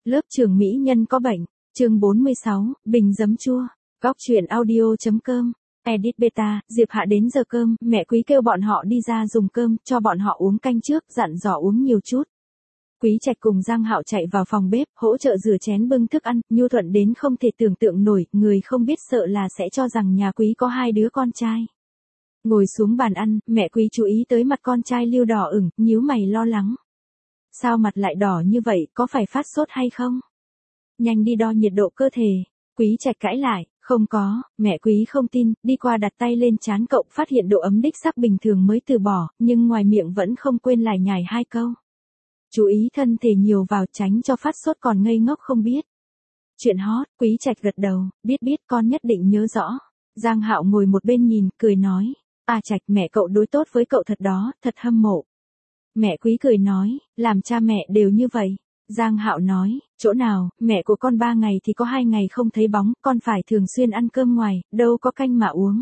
Lớp trưởng mỹ nhân có bệnh. Chương 46, bình giấm chua. Góc truyện audio.com. Edit beta, Diệp Hạ đến giờ cơm, mẹ Quý kêu bọn họ đi ra dùng cơm, cho bọn họ uống canh trước, dặn dò uống nhiều chút. Quý Trạch cùng Giang Hạo chạy vào phòng bếp, hỗ trợ rửa chén bưng thức ăn, nhu thuận đến không thể tưởng tượng nổi, người không biết sợ là sẽ cho rằng nhà Quý có hai đứa con trai. Ngồi xuống bàn ăn, mẹ Quý chú ý tới mặt con trai Lưu đỏ ửng, nhíu mày lo lắng. Sao mặt lại đỏ như vậy, có phải phát sốt hay không? Nhanh đi đo nhiệt độ cơ thể. Quý Trạch cãi lại, không có, mẹ Quý không tin, đi qua đặt tay lên trán cậu, phát hiện độ ấm đích sắc bình thường mới từ bỏ, nhưng ngoài miệng vẫn không quên lải nhải hai câu. Chú ý thân thể nhiều vào, tránh cho phát sốt còn ngây ngốc không biết. Chuyện hot, Quý Trạch gật đầu, biết con nhất định nhớ rõ. Giang Hạo ngồi một bên nhìn, cười nói, Trạch mẹ cậu đối tốt với cậu thật đó, thật hâm mộ. Mẹ Quý cười nói, làm cha mẹ đều như vậy. Giang Hạo nói, chỗ nào, mẹ của con 3 ngày thì có 2 ngày không thấy bóng, con phải thường xuyên ăn cơm ngoài, đâu có canh mà uống.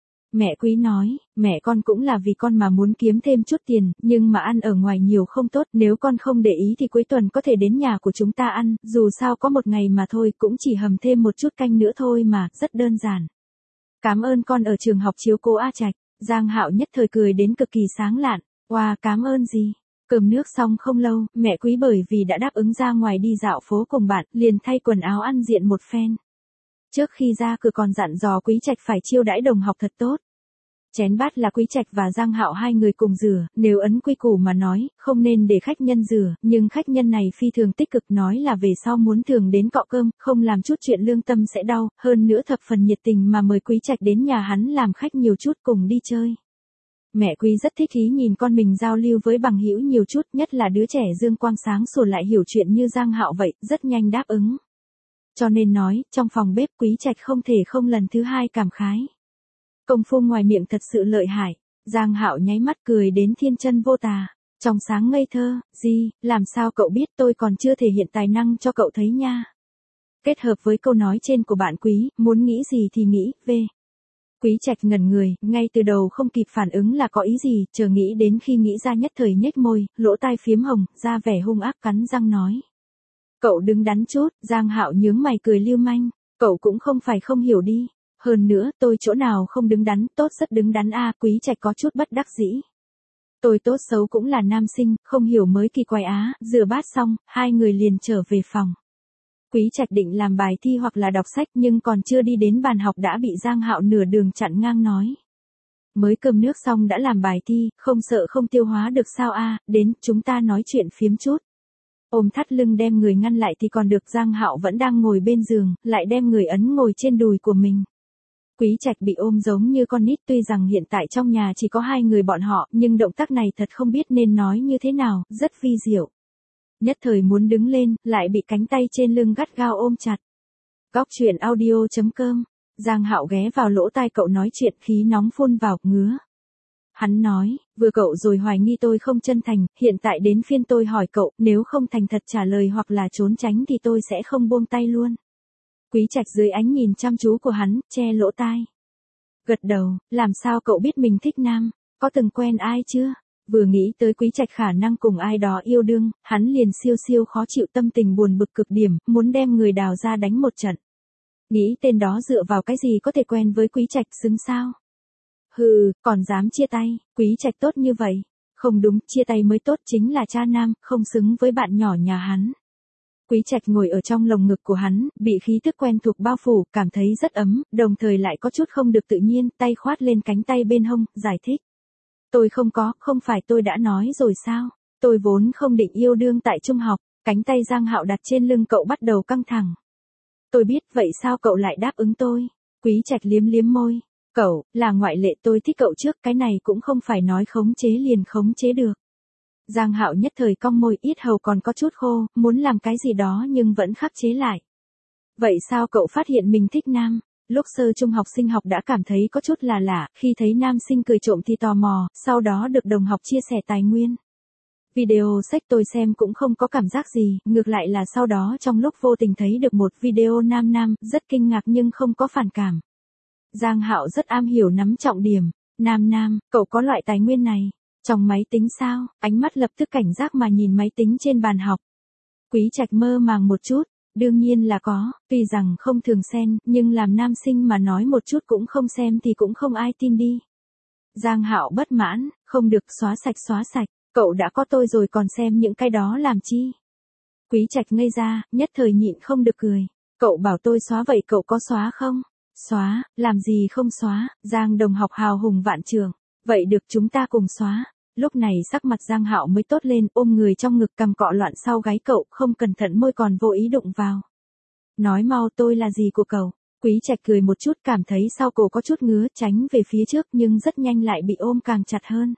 Mẹ Quý nói, mẹ con cũng là vì con mà muốn kiếm thêm chút tiền, nhưng mà ăn ở ngoài nhiều không tốt, nếu con không để ý thì cuối tuần có thể đến nhà của chúng ta ăn, dù sao có một ngày mà thôi, cũng chỉ hầm thêm một chút canh nữa thôi mà, rất đơn giản. Cảm ơn con ở trường học chiếu cố Trạch. Giang Hạo nhất thời cười đến cực kỳ sáng lạn, cảm ơn gì? Cơm nước xong không lâu, mẹ Quý bởi vì đã đáp ứng ra ngoài đi dạo phố cùng bạn, liền thay quần áo ăn diện một phen. Trước khi ra cửa còn dặn dò Quý Trạch phải chiêu đãi đồng học thật tốt. Chén bát là Quý Trạch và Giang Hạo hai người cùng rửa, nếu ấn quy củ mà nói, không nên để khách nhân rửa, nhưng khách nhân này phi thường tích cực nói là về sau muốn thường đến cọ cơm, không làm chút chuyện lương tâm sẽ đau, hơn nữa thập phần nhiệt tình mà mời Quý Trạch đến nhà hắn làm khách nhiều chút cùng đi chơi. Mẹ Quý rất thích ý nhìn con mình giao lưu với bằng hữu nhiều chút, nhất là đứa trẻ dương quang sáng sủa lại hiểu chuyện như Giang Hạo vậy, rất nhanh đáp ứng. Cho nên nói, trong phòng bếp Quý Trạch không thể không lần thứ hai cảm khái. Công phu ngoài miệng thật sự lợi hại. Giang Hạo nháy mắt cười đến thiên chân vô tà, trong sáng ngây thơ, gì, làm sao cậu biết, tôi còn chưa thể hiện tài năng cho cậu thấy nha. Kết hợp với câu nói trên của bạn Quý, muốn nghĩ gì thì nghĩ, Quý Trạch ngẩn người, ngay từ đầu không kịp phản ứng là có ý gì, chờ nghĩ đến khi nghĩ ra nhất thời nhếch môi, lỗ tai phiếm hồng, ra vẻ hung ác cắn răng nói. Cậu đứng đắn chút. Giang Hạo nhướng mày cười lưu manh, cậu cũng không phải không hiểu đi. Hơn nữa, tôi chỗ nào không đứng đắn, tốt rất đứng đắn Quý Trạch có chút bất đắc dĩ. Tôi tốt xấu cũng là nam sinh, không hiểu mới kỳ quái rửa bát xong, hai người liền trở về phòng. Quý Trạch định làm bài thi hoặc là đọc sách nhưng còn chưa đi đến bàn học đã bị Giang Hạo nửa đường chặn ngang nói. Mới cơm nước xong đã làm bài thi, không sợ không tiêu hóa được sao đến, chúng ta nói chuyện phiếm chút. Ôm thắt lưng đem người ngăn lại thì còn được, Giang Hạo vẫn đang ngồi bên giường, lại đem người ấn ngồi trên đùi của mình. Quý Trạch bị ôm giống như con nít, tuy rằng hiện tại trong nhà chỉ có hai người bọn họ, nhưng động tác này thật không biết nên nói như thế nào, rất vi diệu. Nhất thời muốn đứng lên, lại bị cánh tay trên lưng gắt gao ôm chặt. Góc truyện audio.com. Giang Hạo ghé vào lỗ tai cậu nói chuyện, khí nóng phun vào, ngứa. Hắn nói, vừa cậu rồi hoài nghi tôi không chân thành, hiện tại đến phiên tôi hỏi cậu, nếu không thành thật trả lời hoặc là trốn tránh thì tôi sẽ không buông tay luôn. Quý Trạch dưới ánh nhìn chăm chú của hắn, che lỗ tai. Gật đầu, làm sao cậu biết mình thích nam, có từng quen ai chưa? Vừa nghĩ tới Quý Trạch khả năng cùng ai đó yêu đương, hắn liền siêu khó chịu, tâm tình buồn bực cực điểm, muốn đem người đào ra đánh một trận. Nghĩ tên đó dựa vào cái gì có thể quen với Quý Trạch, xứng sao? Còn dám chia tay, Quý Trạch tốt như vậy. Không đúng, chia tay mới tốt, chính là cha nam, không xứng với bạn nhỏ nhà hắn. Quý Trạch ngồi ở trong lồng ngực của hắn, bị khí thức quen thuộc bao phủ, cảm thấy rất ấm, đồng thời lại có chút không được tự nhiên, tay khoát lên cánh tay bên hông, giải thích. Tôi không phải tôi đã nói rồi sao? Tôi vốn không định yêu đương tại trung học. Cánh tay Giang Hạo đặt trên lưng cậu bắt đầu căng thẳng. Tôi biết, vậy sao cậu lại đáp ứng tôi? Quý Trạch liếm môi. Cậu, là ngoại lệ, tôi thích cậu trước, cái này cũng không phải nói khống chế liền khống chế được. Giang Hạo nhất thời cong môi, yết hầu còn có chút khô, muốn làm cái gì đó nhưng vẫn khắc chế lại. Vậy sao cậu phát hiện mình thích nam? Lúc sơ trung học sinh học đã cảm thấy có chút là lạ, khi thấy nam sinh cười trộm thì tò mò, sau đó được đồng học chia sẻ tài nguyên. Video sách tôi xem cũng không có cảm giác gì, ngược lại là sau đó trong lúc vô tình thấy được một video nam, rất kinh ngạc nhưng không có phản cảm. Giang Hạo rất am hiểu nắm trọng điểm. Nam, cậu có loại tài nguyên này. Trong máy tính sao? Ánh mắt lập tức cảnh giác mà nhìn máy tính trên bàn học. Quý Trạch mơ màng một chút, đương nhiên là có, tuy rằng không thường xen, nhưng làm nam sinh mà nói một chút cũng không xem thì cũng không ai tin đi. Giang Hạo bất mãn, không được, xóa sạch, cậu đã có tôi rồi còn xem những cái đó làm chi. Quý Trạch ngây ra, nhất thời nhịn không được cười. Cậu bảo tôi xóa vậy cậu có xóa không? Xóa, làm gì không xóa, Giang đồng học hào hùng vạn trường. Vậy được chúng ta cùng xóa. Lúc này sắc mặt Giang Hạo mới tốt lên, ôm người trong ngực cầm cọ loạn sau gáy cậu, không cẩn thận môi còn vô ý đụng vào. Nói mau tôi là gì của cậu? Quý Trạch cười một chút, cảm thấy sau cổ có chút ngứa, tránh về phía trước nhưng rất nhanh lại bị ôm càng chặt hơn.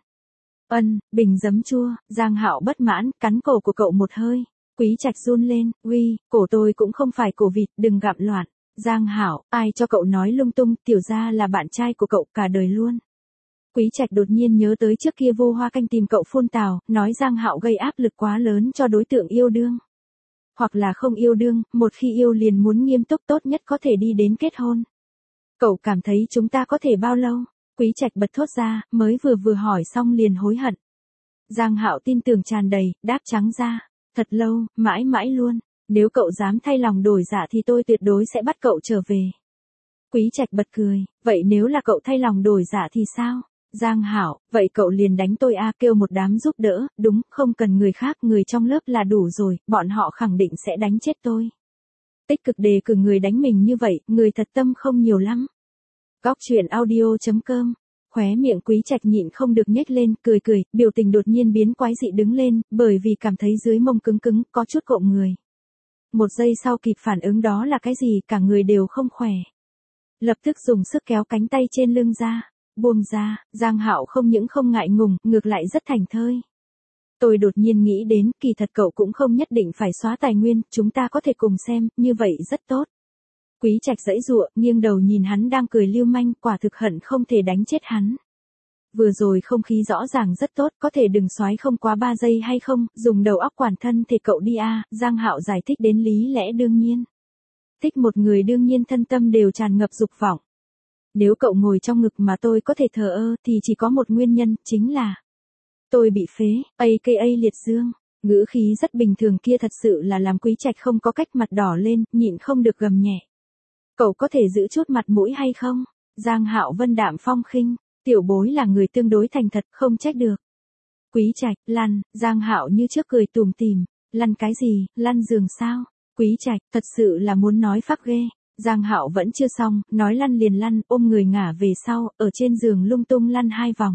Bình giấm chua, Giang Hạo bất mãn, cắn cổ của cậu một hơi. Quý Trạch run lên, uy, cổ tôi cũng không phải cổ vịt, đừng gặm loạn. Giang Hạo, ai cho cậu nói lung tung, tiểu gia là bạn trai của cậu cả đời luôn. Quý Trạch đột nhiên nhớ tới trước kia Vô Hoa Canh tìm cậu phun tào, nói Giang Hạo gây áp lực quá lớn cho đối tượng yêu đương. Hoặc là không yêu đương, một khi yêu liền muốn nghiêm túc, tốt nhất có thể đi đến kết hôn. Cậu cảm thấy chúng ta có thể bao lâu? Quý Trạch bật thốt ra, mới vừa hỏi xong liền hối hận. Giang Hạo tin tưởng tràn đầy, đáp trắng ra. Thật lâu, mãi mãi luôn. Nếu cậu dám thay lòng đổi dạ thì tôi tuyệt đối sẽ bắt cậu trở về. Quý Trạch bật cười, vậy nếu là cậu thay lòng đổi dạ thì sao? Giang Hạo, vậy cậu liền đánh tôi a, kêu một đám giúp đỡ, đúng, không cần người khác, người trong lớp là đủ rồi, bọn họ khẳng định sẽ đánh chết tôi. Tích cực đề cử người đánh mình như vậy, người thật tâm không nhiều lắm. Góc truyện audio.com. Khóe miệng Quý Trạch nhịn không được nhếch lên, cười, biểu tình đột nhiên biến quái dị đứng lên, bởi vì cảm thấy dưới mông cứng, có chút cộm người. Một giây sau kịp phản ứng đó là cái gì, cả người đều không khỏe. Lập tức dùng sức kéo cánh tay trên lưng ra, buông ra, Giang Hạo không những không ngại ngùng, ngược lại rất thành thơi. Tôi đột nhiên nghĩ đến, kỳ thật cậu cũng không nhất định phải xóa tài nguyên, chúng ta có thể cùng xem, như vậy rất tốt. Quý Trạch giãy giụa, nghiêng đầu nhìn hắn đang cười lưu manh, quả thực hận không thể đánh chết hắn. Vừa rồi không khí rõ ràng rất tốt, có thể đừng xoái không quá 3 giây hay không, dùng đầu óc quản thân thì cậu đi a. Giang Hạo giải thích đến lý lẽ đương nhiên. Thích một người đương nhiên thân tâm đều tràn ngập dục vọng. Nếu cậu ngồi trong ngực mà tôi có thể thờ ơ thì chỉ có một nguyên nhân, chính là tôi bị phế, aka liệt dương. Ngữ khí rất bình thường kia thật sự là làm Quý Trạch không có cách mặt đỏ lên, nhịn không được gầm nhẹ. Cậu có thể giữ chút mặt mũi hay không? Giang Hạo vân đạm phong khinh, tiểu bối là người tương đối thành thật, không trách được. Quý Trạch, lăn, Giang Hạo như trước cười tủm tỉm, lăn cái gì, lăn giường sao? Quý Trạch, thật sự là muốn nói phác ghê. Giang Hạo vẫn chưa xong, nói lăn liền lăn, ôm người ngả về sau, ở trên giường lung tung lăn 2 vòng.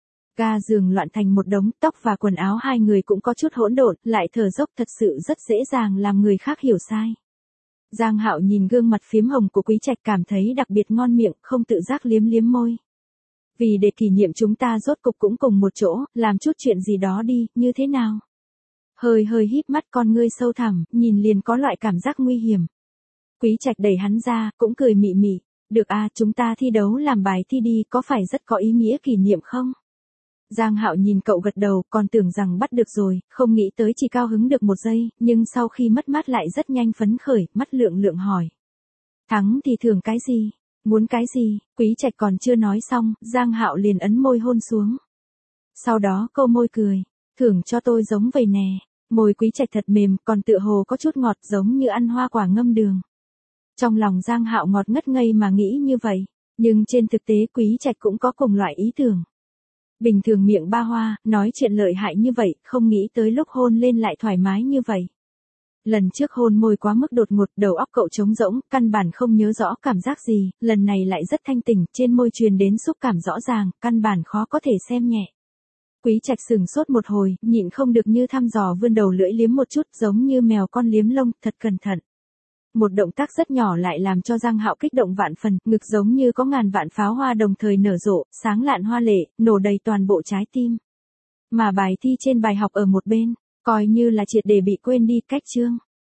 Ga giường loạn thành một đống, tóc và quần áo hai người cũng có chút hỗn độn, lại thở dốc, thật sự rất dễ dàng làm người khác hiểu sai. Giang Hạo nhìn gương mặt phiếm hồng của Quý Trạch cảm thấy đặc biệt ngon miệng, không tự giác liếm môi. Vì để kỷ niệm chúng ta rốt cục cũng cùng một chỗ, làm chút chuyện gì đó đi, như thế nào? Hơi híp mắt con ngươi sâu thẳm, nhìn liền có loại cảm giác nguy hiểm. Quý Trạch đẩy hắn ra, cũng cười mị mị. Được a, chúng ta thi đấu làm bài thi đi, có phải rất có ý nghĩa kỷ niệm không? Giang Hạo nhìn cậu gật đầu, còn tưởng rằng bắt được rồi, không nghĩ tới chỉ cao hứng được 1 giây, nhưng sau khi mất mát lại rất nhanh phấn khởi, mắt lượng hỏi. Thắng thì thưởng cái gì? Muốn cái gì? Quý Trạch còn chưa nói xong, Giang Hạo liền ấn môi hôn xuống. Sau đó câu môi cười, thưởng cho tôi giống vậy nè. Môi Quý Trạch thật mềm, còn tựa hồ có chút ngọt giống như ăn hoa quả ngâm đường. Trong lòng Giang Hạo ngọt ngất ngây mà nghĩ như vậy, nhưng trên thực tế Quý Trạch cũng có cùng loại ý tưởng. Bình thường miệng ba hoa, nói chuyện lợi hại như vậy, không nghĩ tới lúc hôn lên lại thoải mái như vậy. Lần trước hôn môi quá mức đột ngột, đầu óc cậu trống rỗng, căn bản không nhớ rõ cảm giác gì, lần này lại rất thanh tỉnh, trên môi truyền đến xúc cảm rõ ràng, căn bản khó có thể xem nhẹ. Quý Trạch sừng sốt một hồi, nhịn không được như thăm dò vươn đầu lưỡi liếm một chút, giống như mèo con liếm lông, thật cẩn thận. Một động tác rất nhỏ lại làm cho Giang Hạo kích động vạn phần, ngực giống như có ngàn vạn pháo hoa đồng thời nở rộ, sáng lạn hoa lệ, nổ đầy toàn bộ trái tim. Mà bài thi trên bài học ở một bên, coi như là triệt để bị quên đi, cách chương.